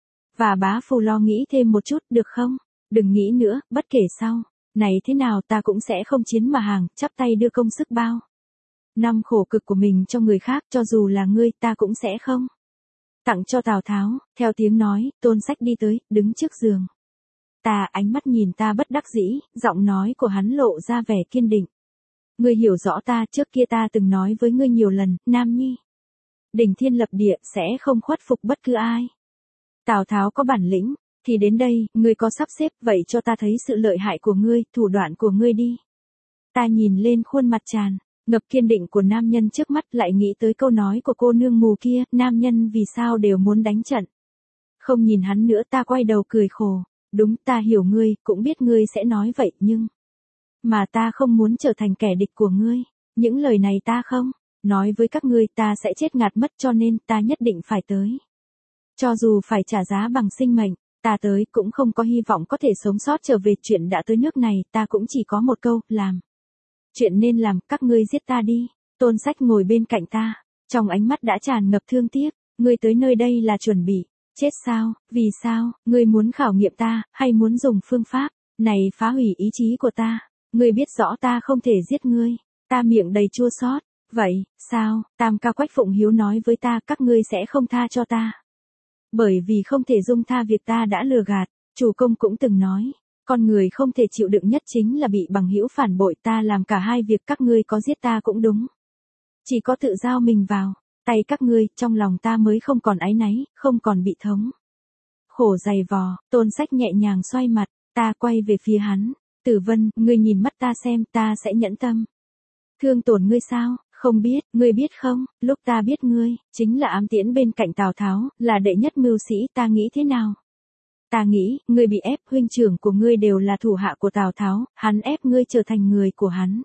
và bá phù lo nghĩ thêm một chút, được không? Đừng nghĩ nữa, bất kể sau này thế nào ta cũng sẽ không chiến mà hàng, chắp tay đưa công sức bao năm khổ cực của mình cho người khác, cho dù là ngươi, ta cũng sẽ không tặng cho Tào Tháo. Theo tiếng nói, Tôn Sách đi tới, đứng trước giường ta, ánh mắt nhìn ta bất đắc dĩ, giọng nói của hắn lộ ra vẻ kiên định. Ngươi hiểu rõ ta, trước kia ta từng nói với ngươi nhiều lần, Nam Nhi. Đỉnh thiên lập địa sẽ không khuất phục bất cứ ai. Tào Tháo có bản lĩnh, thì đến đây, ngươi có sắp xếp, vậy cho ta thấy sự lợi hại của ngươi, thủ đoạn của ngươi đi. Ta nhìn lên khuôn mặt tràn ngập kiên định của nam nhân trước mắt, lại nghĩ tới câu nói của cô nương mù kia, nam nhân vì sao đều muốn đánh trận. Không nhìn hắn nữa, ta quay đầu cười khổ. Đúng, ta hiểu ngươi, cũng biết ngươi sẽ nói vậy, nhưng mà ta không muốn trở thành kẻ địch của ngươi. Những lời này ta không nói với các ngươi, ta sẽ chết ngạt mất, cho nên ta nhất định phải tới. Cho dù phải trả giá bằng sinh mệnh, ta tới cũng không có hy vọng có thể sống sót trở về. Chuyện đã tới nước này, ta cũng chỉ có một câu, làm chuyện nên làm, các ngươi giết ta đi. Tôn Sách ngồi bên cạnh ta, trong ánh mắt đã tràn ngập thương tiếc. Ngươi tới nơi đây là chuẩn bị chết sao? Vì sao? Ngươi muốn khảo nghiệm ta, hay muốn dùng phương pháp này phá hủy ý chí của ta? Ngươi biết rõ ta không thể giết ngươi. Ta miệng đầy chua xót. Vậy, sao? Tam ca Quách Phụng Hiếu nói với ta, các ngươi sẽ không tha cho ta. Bởi vì không thể dung tha việc ta đã lừa gạt. Chủ công cũng từng nói, con người không thể chịu đựng nhất chính là bị bằng hữu phản bội. Ta làm cả hai việc, các ngươi có giết ta cũng đúng. Chỉ có tự giao mình vào tay các ngươi, trong lòng ta mới không còn áy náy, không còn bị thống khổ dày vò. Tôn Sách nhẹ nhàng xoay mặt, ta quay về phía hắn. Tử Vân, ngươi nhìn mắt ta xem, ta sẽ nhẫn tâm thương tổn ngươi sao? Không biết, ngươi biết không, lúc ta biết ngươi chính là ám tiễn bên cạnh Tào Tháo, là đệ nhất mưu sĩ, ta nghĩ thế nào? Ta nghĩ, ngươi bị ép, huynh trưởng của ngươi đều là thủ hạ của Tào Tháo, hắn ép ngươi trở thành người của hắn.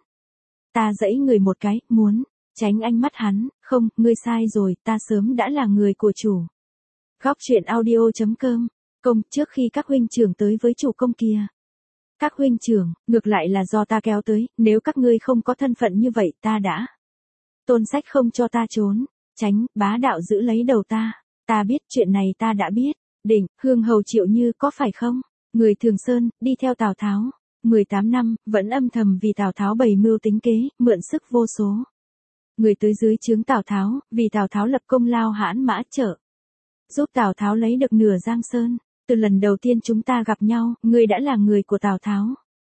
Ta giãy người một cái, muốn tránh ánh mắt hắn. Không, ngươi sai rồi, ta sớm đã là người của chủ. Góc truyện audio.com. Công, trước khi các huynh trưởng tới với chủ công kia. Các huynh trưởng, ngược lại là do ta kéo tới, nếu các ngươi không có thân phận như vậy, ta đã. Tôn Sách không cho ta trốn, tránh, bá đạo giữ lấy đầu ta. Ta biết, chuyện này ta đã biết. Đỉnh, Hương Hầu Triệu Như có phải không? Người Thường Sơn, đi theo Tào Tháo. 18 năm, vẫn âm thầm vì Tào Tháo bày mưu tính kế, mượn sức vô số. Người tới dưới trướng Tào Tháo, vì Tào Tháo lập công lao hãn mã trợ. Giúp Tào Tháo lấy được nửa Giang Sơn. Từ lần đầu tiên chúng ta gặp nhau, ngươi đã là người của Tào Tháo.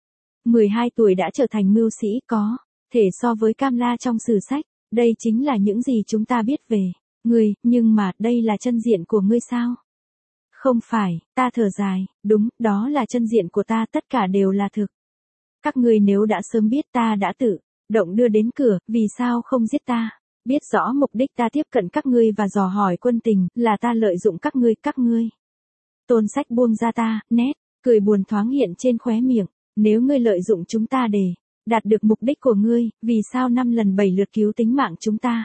12 tuổi đã trở thành mưu sĩ, có thể so với Cam La trong sử sách. Đây chính là những gì chúng ta biết về ngươi, nhưng mà đây là chân diện của ngươi sao? Không phải, ta thở dài, đúng, đó là chân diện của ta, tất cả đều là thực. Các ngươi nếu đã sớm biết ta đã tự động đưa đến cửa, vì sao không giết ta? Biết rõ mục đích ta tiếp cận các ngươi và dò hỏi quân tình, là ta lợi dụng các ngươi. Tôn Sách buông ra ta, nét cười buồn thoáng hiện trên khóe miệng. Nếu ngươi lợi dụng chúng ta để đạt được mục đích của ngươi, vì sao 5 lần 7 lượt cứu tính mạng chúng ta?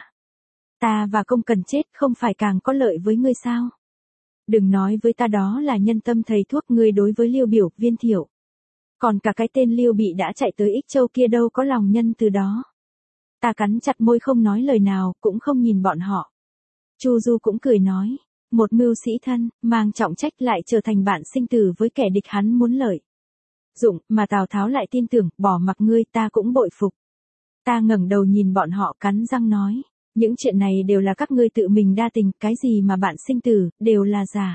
Ta và công cần chết, không phải càng có lợi với ngươi sao? Đừng nói với ta đó là nhân tâm thầy thuốc. Ngươi đối với Liêu Biểu, Viên Thiệu, còn cả cái tên Liêu Bị đã chạy tới Ích Châu kia đâu có lòng nhân từ đó. Ta cắn chặt môi không nói lời nào, cũng không nhìn bọn họ. Chu Du cũng cười nói, một mưu sĩ thân, mang trọng trách lại trở thành bạn sinh tử với kẻ địch hắn muốn lợi dụng, mà Tào Tháo lại tin tưởng, bỏ mặc ngươi, ta cũng bội phục. Ta ngẩng đầu nhìn bọn họ, cắn răng nói, những chuyện này đều là các ngươi tự mình đa tình, cái gì mà bạn sinh tử, đều là giả.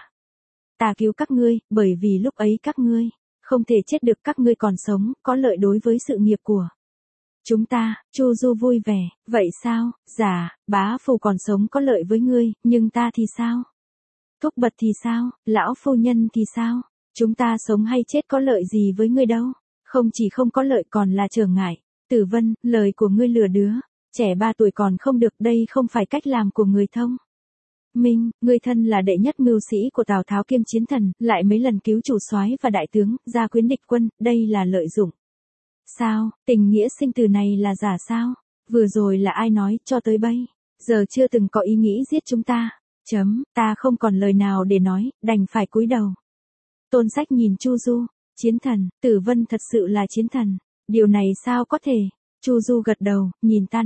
Ta cứu các ngươi, bởi vì lúc ấy các ngươi không thể chết được, các ngươi còn sống, có lợi đối với sự nghiệp của chúng ta. Chu Du vui vẻ, vậy sao? Dạ, bá phụ còn sống có lợi với ngươi, nhưng ta thì sao? Thúc Bật thì sao? Lão phu nhân thì sao? Chúng ta sống hay chết có lợi gì với ngươi đâu? Không chỉ không có lợi còn là trở ngại. Tử Vân, lời của ngươi lừa đứa trẻ 3 tuổi còn không được, đây không phải cách làm của người thông minh. Ngươi thân là đệ nhất mưu sĩ của Tào Tháo kiêm chiến thần, lại mấy lần cứu chủ soái và đại tướng, gia quyến địch quân, đây là lợi dụng. Sao, tình nghĩa sinh từ này là giả sao? Vừa rồi là ai nói, cho tới bây giờ chưa từng có ý nghĩ giết chúng ta. Ta không còn lời nào để nói, đành phải cúi đầu. Tôn Sách nhìn Chu Du, chiến thần, Tử Vân thật sự là chiến thần. Điều này sao có thể? Chu Du gật đầu, nhìn ta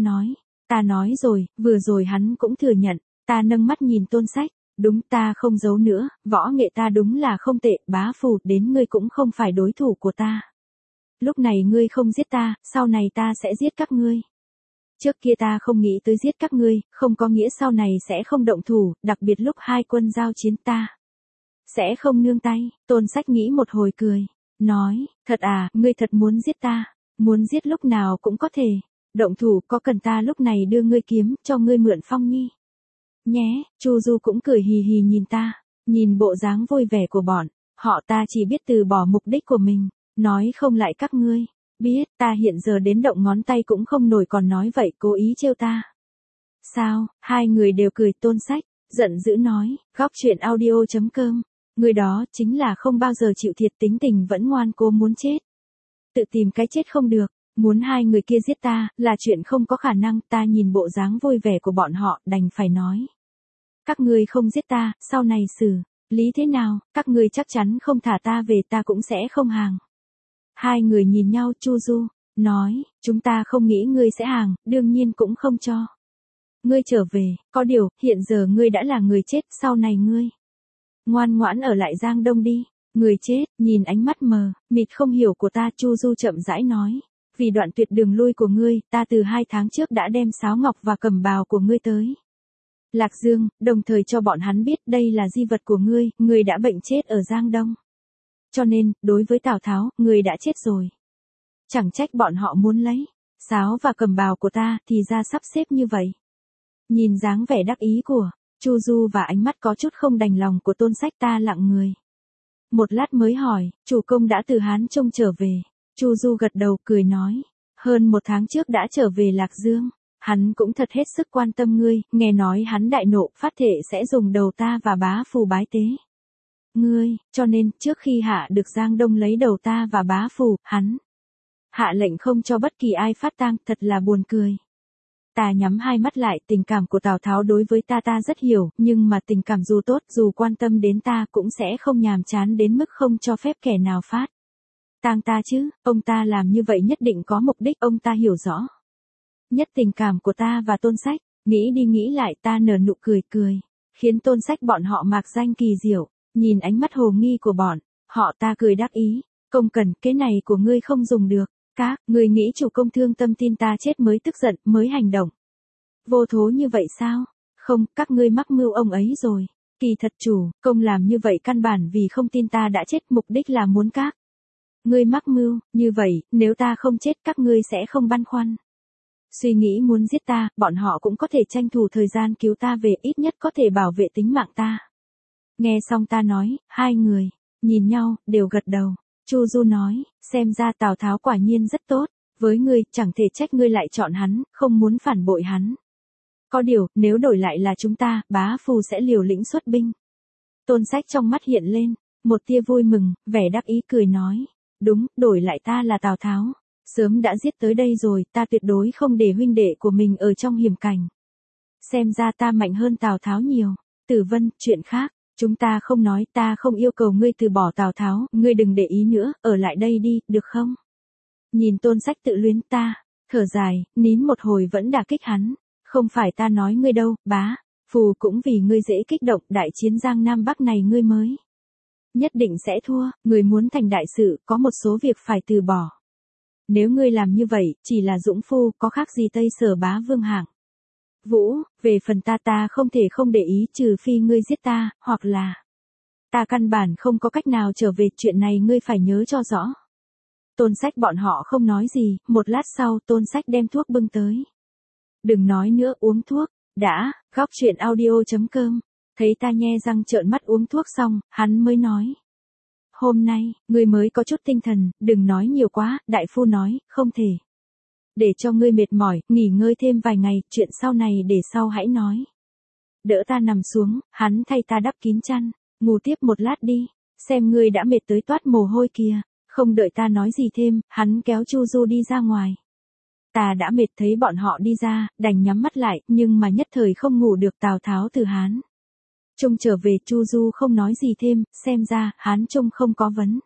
nói rồi, vừa rồi hắn cũng thừa nhận. Ta nâng mắt nhìn Tôn Sách, đúng, ta không giấu nữa, võ nghệ ta đúng là không tệ, bá phụ, đến ngươi cũng không phải đối thủ của ta. Lúc này ngươi không giết ta, sau này ta sẽ giết các ngươi. Trước kia ta không nghĩ tới giết các ngươi, không có nghĩa sau này sẽ không động thủ, đặc biệt lúc hai quân giao chiến ta sẽ không nương tay. Tôn Sách nghĩ một hồi cười, nói, thật à, ngươi thật muốn giết ta? Muốn giết lúc nào cũng có thể. Động thủ, có cần ta lúc này đưa ngươi kiếm, cho ngươi mượn phong nhi? Nhé, Chu Du cũng cười hì hì nhìn ta, nhìn bộ dáng vui vẻ của bọn họ, ta chỉ biết từ bỏ mục đích của mình, nói không lại các ngươi. Biết, ta hiện giờ đến động ngón tay cũng không nổi còn nói vậy, cố ý trêu ta. Sao? Hai người đều cười. Tôn Sách giận dữ nói, góc chuyện audio.com, người đó chính là không bao giờ chịu thiệt, tính tình vẫn ngoan cố muốn chết. Tự tìm cái chết không được, muốn hai người kia giết ta, là chuyện không có khả năng. Ta nhìn bộ dáng vui vẻ của bọn họ, đành phải nói. Các ngươi không giết ta, sau này xử lý thế nào, các ngươi chắc chắn không thả ta về, ta cũng sẽ không hàng. Hai người nhìn nhau. Chu Du nói, chúng ta không nghĩ ngươi sẽ hàng, đương nhiên cũng không cho ngươi trở về, có điều, hiện giờ ngươi đã là người chết, sau này ngươi ngoan ngoãn ở lại Giang Đông đi. Người chết, nhìn ánh mắt mờ mịt không hiểu của ta, Chu Du chậm rãi nói, vì đoạn tuyệt đường lui của ngươi, ta từ 2 tháng trước đã đem sáo ngọc và cẩm bào của ngươi tới Lạc Dương, đồng thời cho bọn hắn biết đây là di vật của ngươi đã bệnh chết ở Giang Đông. Cho nên, đối với Tào Tháo, ngươi đã chết rồi. Chẳng trách bọn họ muốn lấy sáo và cẩm bào của ta, thì ra sắp xếp như vậy. Nhìn dáng vẻ đắc ý của Chu Du và ánh mắt có chút không đành lòng của Tôn Sách, ta lặng người. Một lát mới hỏi, chủ công đã từ Hán Trung trở về. Chu Du gật đầu cười nói, hơn 1 tháng trước đã trở về Lạc Dương. Hắn cũng thật hết sức quan tâm ngươi, nghe nói hắn đại nộ phát thệ sẽ dùng đầu ta và bá phù bái tế ngươi, cho nên trước khi hạ được Giang Đông lấy đầu ta và bá phù, hắn hạ lệnh không cho bất kỳ ai phát tang, thật là buồn cười. Ta nhắm hai mắt lại, tình cảm của Tào Tháo đối với ta rất hiểu, nhưng mà tình cảm dù tốt, dù quan tâm đến ta cũng sẽ không nhàm chán đến mức không cho phép kẻ nào phát tang ta chứ, ông ta làm như vậy nhất định có mục đích, ông ta hiểu rõ nhất tình cảm của ta và Tôn Sách. Nghĩ đi nghĩ lại, ta nở nụ cười, khiến Tôn Sách bọn họ mạc danh kỳ diệu, nhìn ánh mắt hồ nghi của bọn họ, ta cười đắc ý, công cần, cái này của ngươi không dùng được. Các ngươi nghĩ chủ công thương tâm tin ta chết mới tức giận, mới hành động vô thố như vậy sao? Không, các ngươi mắc mưu ông ấy rồi. Kỳ thật chủ công làm như vậy căn bản vì không tin ta đã chết, mục đích là muốn các ngươi mắc mưu, như vậy, nếu ta không chết các ngươi sẽ không băn khoăn suy nghĩ muốn giết ta, bọn họ cũng có thể tranh thủ thời gian cứu ta về, ít nhất có thể bảo vệ tính mạng ta. Nghe xong ta nói, hai người nhìn nhau, đều gật đầu. Chu Du nói, xem ra Tào Tháo quả nhiên rất tốt với ngươi, chẳng thể trách ngươi lại chọn hắn, không muốn phản bội hắn. Có điều, nếu đổi lại là chúng ta, bá phù sẽ liều lĩnh xuất binh. Tôn Sách trong mắt hiện lên một tia vui mừng, vẻ đắc ý cười nói, đúng, đổi lại ta là Tào Tháo, sớm đã giết tới đây rồi, ta tuyệt đối không để huynh đệ của mình ở trong hiểm cảnh. Xem ra ta mạnh hơn Tào Tháo nhiều. Tử Vân, chuyện khác chúng ta không nói, ta không yêu cầu ngươi từ bỏ Tào Tháo, ngươi đừng để ý nữa, ở lại đây đi, được không? Nhìn Tôn Sách tự luyến, ta thở dài, nín một hồi vẫn đả kích hắn, không phải ta nói ngươi đâu, bá phù cũng vì ngươi dễ kích động, đại chiến Giang Nam Bắc này ngươi mới nhất định sẽ thua, người muốn thành đại sự, có một số việc phải từ bỏ. Nếu ngươi làm như vậy, chỉ là dũng phu, có khác gì Tây Sở bá vương hạng Vũ, về phần ta không thể không để ý, trừ phi ngươi giết ta, hoặc là ta căn bản không có cách nào trở về, chuyện này ngươi phải nhớ cho rõ. Tôn Sách bọn họ không nói gì, một lát sau Tôn Sách đem thuốc bưng tới. Đừng nói nữa, uống thuốc đã. Góc chuyện audio.com, thấy ta nhe răng trợn mắt uống thuốc xong, hắn mới nói. Hôm nay, ngươi mới có chút tinh thần, đừng nói nhiều quá, đại phu nói, không thể để cho ngươi mệt mỏi, nghỉ ngơi thêm vài ngày, chuyện sau này để sau hãy nói. Đỡ ta nằm xuống, hắn thay ta đắp kín chăn, ngủ tiếp một lát đi, xem ngươi đã mệt tới toát mồ hôi kìa. Không đợi ta nói gì thêm, hắn kéo Chu Du đi ra ngoài. Ta đã mệt, thấy bọn họ đi ra, đành nhắm mắt lại, nhưng mà nhất thời không ngủ được. Tào Tháo từ Hán Trung trở về, Chu Du không nói gì thêm, xem ra, Hán Trung không có vấn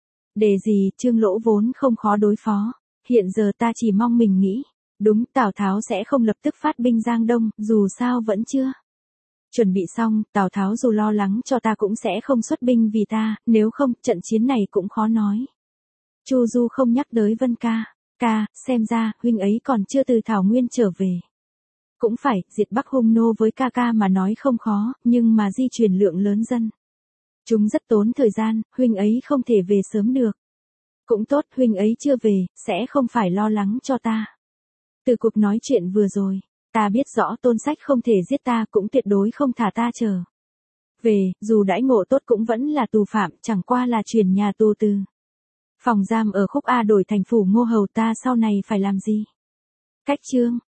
đề gì, Trương Lỗ vốn không khó đối phó. Hiện giờ ta chỉ mong mình nghĩ, đúng, Tào Tháo sẽ không lập tức phát binh Giang Đông, dù sao vẫn chưa chuẩn bị xong, Tào Tháo dù lo lắng cho ta cũng sẽ không xuất binh vì ta, nếu không, trận chiến này cũng khó nói. Chu Du không nhắc tới Vân ca, xem ra, huynh ấy còn chưa từ Thảo Nguyên trở về. Cũng phải, diệt Bắc hung nô với ca mà nói không khó, nhưng mà di chuyển lượng lớn dân chúng rất tốn thời gian, huynh ấy không thể về sớm được. Cũng tốt, huynh ấy chưa về, sẽ không phải lo lắng cho ta. Từ cuộc nói chuyện vừa rồi, ta biết rõ Tôn Sách không thể giết ta cũng tuyệt đối không thả ta trở về, dù đãi ngộ tốt cũng vẫn là tù phạm, chẳng qua là chuyển nhà tù từ phòng giam ở Khúc A đổi thành phủ Ngô Hầu, ta sau này phải làm gì? Cách chương